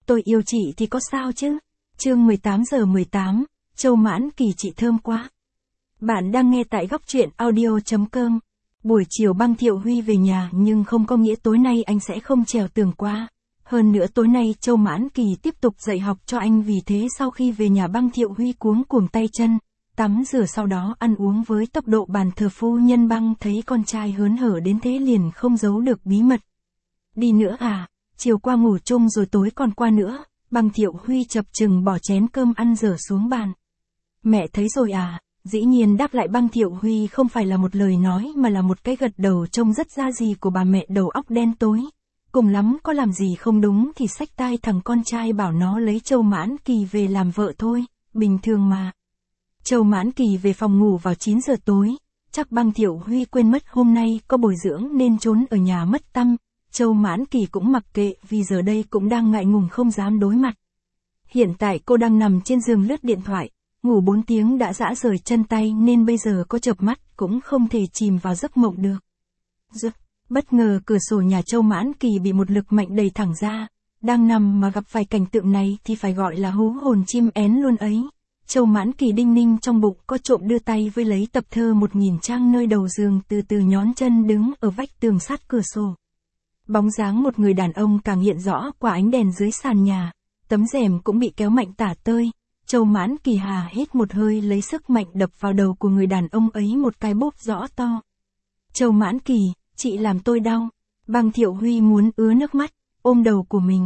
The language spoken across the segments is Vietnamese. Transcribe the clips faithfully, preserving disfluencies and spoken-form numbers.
tôi yêu chị thì có sao chứ? Chương mười tám giờ mười tám, Châu Mãn Kỳ chị thơm quá. Bạn đang nghe tại góc truyện audio chấm com. Buổi chiều Băng Thiệu Huy về nhà nhưng không có nghĩa tối nay anh sẽ không trèo tường qua. Hơn nữa tối nay Châu Mãn Kỳ tiếp tục dạy học cho anh, vì thế sau khi về nhà Băng Thiệu Huy cuống cuồng tay chân, tắm rửa sau đó ăn uống với tốc độ bàn thờ phu nhân. Băng thấy con trai hớn hở đến thế liền không giấu được bí mật. Đi nữa à, chiều qua ngủ chung rồi tối còn qua nữa. Băng Thiệu Huy chập chừng bỏ chén cơm ăn dở xuống bàn. Mẹ thấy rồi à? Dĩ nhiên đáp lại Băng Thiệu Huy không phải là một lời nói mà là một cái gật đầu trông rất ra gì của bà mẹ đầu óc đen tối. Cùng lắm có làm gì không đúng thì xách tai thằng con trai bảo nó lấy Châu Mãn Kỳ về làm vợ thôi, bình thường mà. Châu Mãn Kỳ về phòng ngủ vào chín giờ tối, chắc Băng Thiệu Huy quên mất hôm nay có bồi dưỡng nên trốn ở nhà mất tăm. Châu Mãn Kỳ cũng mặc kệ vì giờ đây cũng đang ngại ngùng không dám đối mặt. Hiện tại cô đang nằm trên giường lướt điện thoại, ngủ bốn tiếng đã rã rời chân tay nên bây giờ có chợp mắt cũng không thể chìm vào giấc mộng được. Giật, bất ngờ cửa sổ nhà Châu Mãn Kỳ bị một lực mạnh đẩy thẳng ra, đang nằm mà gặp phải cảnh tượng này thì phải gọi là hú hồn chim én luôn ấy. Châu Mãn Kỳ đinh ninh trong bụng có trộm đưa tay với lấy tập thơ một nghìn trang nơi đầu giường, từ từ nhón chân đứng ở vách tường sát cửa sổ. Bóng dáng một người đàn ông càng hiện rõ qua ánh đèn dưới sàn nhà, tấm rèm cũng bị kéo mạnh tả tơi. Châu Mãn Kỳ hà hết một hơi lấy sức mạnh đập vào đầu của người đàn ông ấy một cái bốp rõ to. Châu Mãn Kỳ, chị làm tôi đau. Băng Thiệu Huy muốn ứa nước mắt, ôm đầu của mình.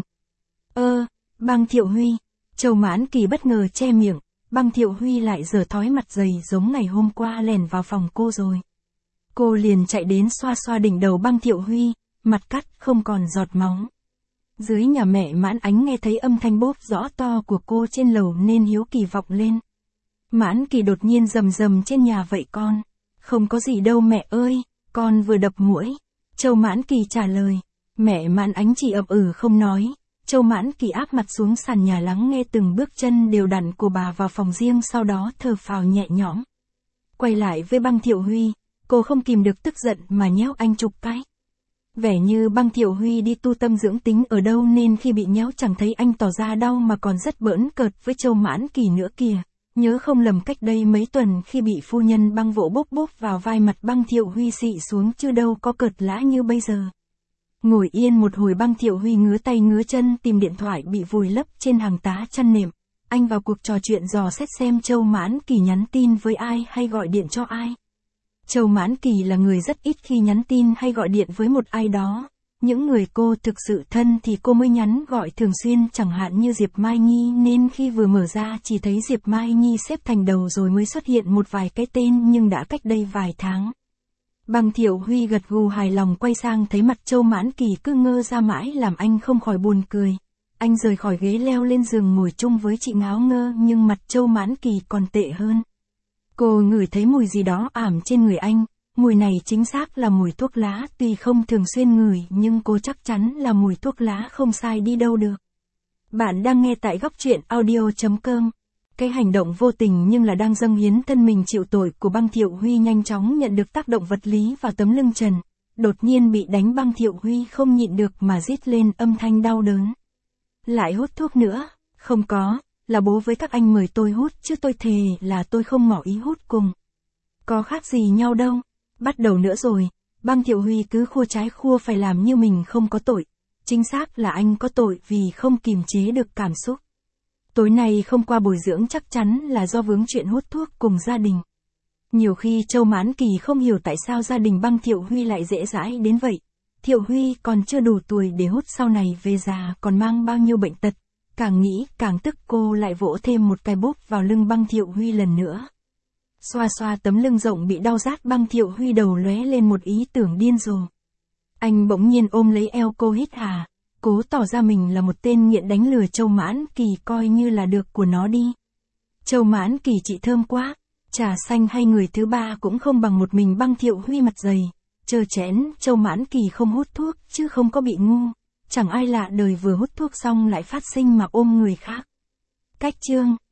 Ơ, Băng Thiệu Huy. Châu Mãn Kỳ bất ngờ che miệng, Băng Thiệu Huy lại giở thói mặt dày giống ngày hôm qua lèn vào phòng cô rồi. Cô liền chạy đến xoa xoa đỉnh đầu Băng Thiệu Huy, mặt cắt không còn giọt máu. Dưới nhà mẹ Mãn Ánh nghe thấy âm thanh bốp rõ to của cô trên lầu nên hiếu kỳ vọng lên. Mãn Kỳ đột nhiên rầm rầm trên nhà vậy con. Không có gì đâu mẹ ơi, con vừa đập muỗi. Châu Mãn Kỳ trả lời. Mẹ Mãn Ánh chỉ ậm ừ không nói. Châu Mãn Kỳ áp mặt xuống sàn nhà lắng nghe từng bước chân đều đặn của bà vào phòng riêng, sau đó thở phào nhẹ nhõm. Quay lại với Băng Thiệu Huy, cô không kìm được tức giận mà nhéo anh chục cái. Vẻ như Băng Thiệu Huy đi tu tâm dưỡng tính ở đâu nên khi bị nhéo chẳng thấy anh tỏ ra đau mà còn rất bỡn cợt với Châu Mãn Kỳ nữa kìa. Nhớ không lầm cách đây mấy tuần khi bị phu nhân Băng vỗ bốp bốp vào vai, mặt Băng Thiệu Huy xị xuống chứ đâu có cợt lã như bây giờ. Ngồi yên một hồi Băng Thiệu Huy ngứa tay ngứa chân tìm điện thoại bị vùi lấp trên hàng tá chăn nệm. Anh vào cuộc trò chuyện dò xét xem Châu Mãn Kỳ nhắn tin với ai hay gọi điện cho ai. Châu Mãn Kỳ là người rất ít khi nhắn tin hay gọi điện với một ai đó. Những người cô thực sự thân thì cô mới nhắn gọi thường xuyên, chẳng hạn như Diệp Mai Nhi, nên khi vừa mở ra chỉ thấy Diệp Mai Nhi xếp thành đầu rồi mới xuất hiện một vài cái tên, nhưng đã cách đây vài tháng. Băng Thiệu Huy gật gù hài lòng quay sang thấy mặt Châu Mãn Kỳ cứ ngơ ra mãi làm anh không khỏi buồn cười. Anh rời khỏi ghế leo lên giường ngồi chung với chị ngáo ngơ, nhưng mặt Châu Mãn Kỳ còn tệ hơn. Cô ngửi thấy mùi gì đó ảm trên người anh, mùi này chính xác là mùi thuốc lá, tuy không thường xuyên ngửi nhưng cô chắc chắn là mùi thuốc lá không sai đi đâu được. Bạn đang nghe tại góc truyện audio chấm com. Cái hành động vô tình nhưng là đang dâng hiến thân mình chịu tội của Băng Thiệu Huy nhanh chóng nhận được tác động vật lý vào tấm lưng trần. Đột nhiên bị đánh, Băng Thiệu Huy không nhịn được mà rít lên âm thanh đau đớn. Lại hút thuốc nữa? Không có. Là bố với các anh mời tôi hút chứ tôi thề là tôi không ngỏ ý hút cùng. Có khác gì nhau đâu. Bắt đầu nữa rồi. Băng Thiệu Huy cứ khua trái khua phải làm như mình không có tội. Chính xác là anh có tội vì không kiềm chế được cảm xúc. Tối nay không qua bồi dưỡng chắc chắn là do vướng chuyện hút thuốc cùng gia đình. Nhiều khi Châu Mãn Kỳ không hiểu tại sao gia đình Băng Thiệu Huy lại dễ dãi đến vậy. Thiệu Huy còn chưa đủ tuổi để hút, sau này về già còn mang bao nhiêu bệnh tật. Càng nghĩ càng tức, cô lại vỗ thêm một cái bốp vào lưng Băng Thiệu Huy lần nữa. Xoa xoa tấm lưng rộng bị đau rát, Băng Thiệu Huy đầu lóe lên một ý tưởng điên rồ. Anh bỗng nhiên ôm lấy eo cô hít hà, cố tỏ ra mình là một tên nghiện đánh lừa Châu Mãn Kỳ coi như là được của nó đi. Châu Mãn Kỳ chị thơm quá, trà xanh hay người thứ ba cũng không bằng một mình Băng Thiệu Huy mặt dày. Trơ chẽn, Châu Mãn Kỳ không hút thuốc chứ không có bị ngu. Chẳng ai lạ đời vừa hút thuốc xong lại phát sinh mà ôm người khác. Cách chương